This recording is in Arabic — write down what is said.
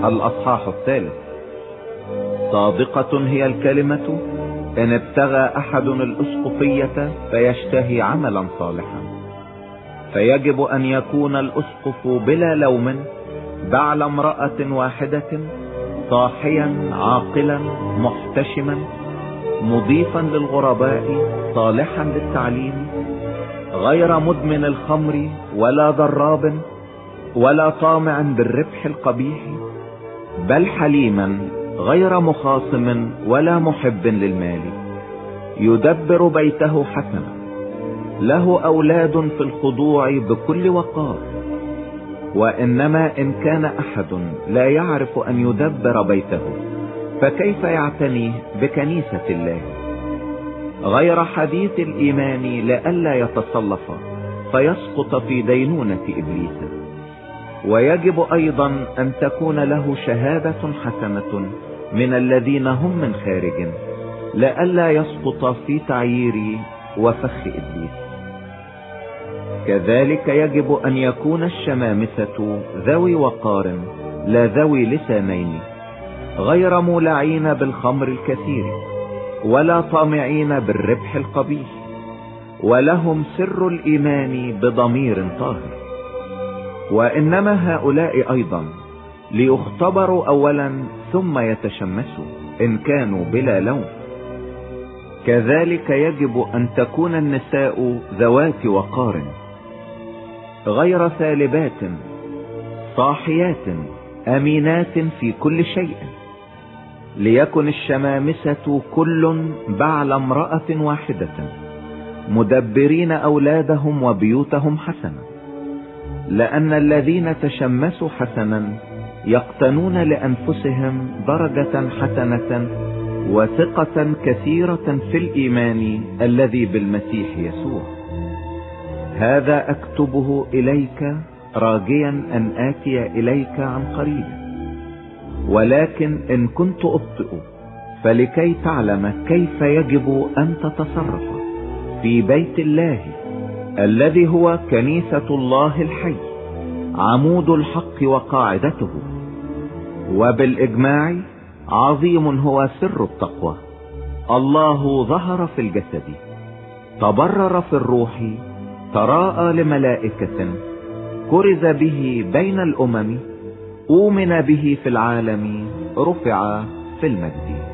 الأصحاح 3. صادقة هي الكلمة إن ابتغى أحد الأسقفية فيشتهي عملا صالحا، فيجب أن يكون الأسقف بلا لوم بعل امرأة واحدة، صاحيا عاقلا محتشما، مضيفا للغرباء، صالحا للتعليم، غير مدمن الخمر ولا ضراب ولا طامع بالربح القبيح، بل حليما غير مخاصم ولا محب للمال، يدبر بيته حسنا، له أولاد في الخضوع بكل وقار. وإنما إن كان أحد لا يعرف أن يدبر بيته فكيف يعتنيه بكنيسة الله؟ غير حديث الإيمان لئلا يتصلف فيسقط في دينونة إبليس. ويجب أيضا أن تكون له شهادة حسنة من الذين هم من خارج لئلا يسقط في تعيير وفخ إبليس. كذلك يجب أن يكون الشمامسة ذوي وقار لا ذوي لسانين، غير مولعين بالخمر الكثير ولا طامعين بالربح القبيح، ولهم سر الإيمان بضمير طاهر. وإنما هؤلاء أيضا ليختبروا أولا ثم يتشمسوا إن كانوا بلا لوم. كذلك يجب أن تكون النساء ذوات وقار، غير سالبات، صاحيات، أمينات في كل شيء. ليكن الشمامسة كل بعل امرأة واحدة، مدبرين أولادهم وبيوتهم حسنا، لأن الذين تشمسوا حسنا يقتنون لأنفسهم درجة حسنة وثقة كثيرة في الإيمان الذي بالمسيح يسوع. هذا أكتبه إليك راجيا أن آتي إليك عن قريب. ولكن إن كنت أبطئ فلكي تعلم كيف يجب أن تتصرف في بيت الله الذي هو كنيسة الله الحي، عمود الحق وقاعدته. وبالإجماع عظيم هو سر التقوى. الله ظهر في الجسد، تبرر في الروح، تراءى لملائكة، كرز به بين الأمم، أؤمن به في العالم، رفع في المجد.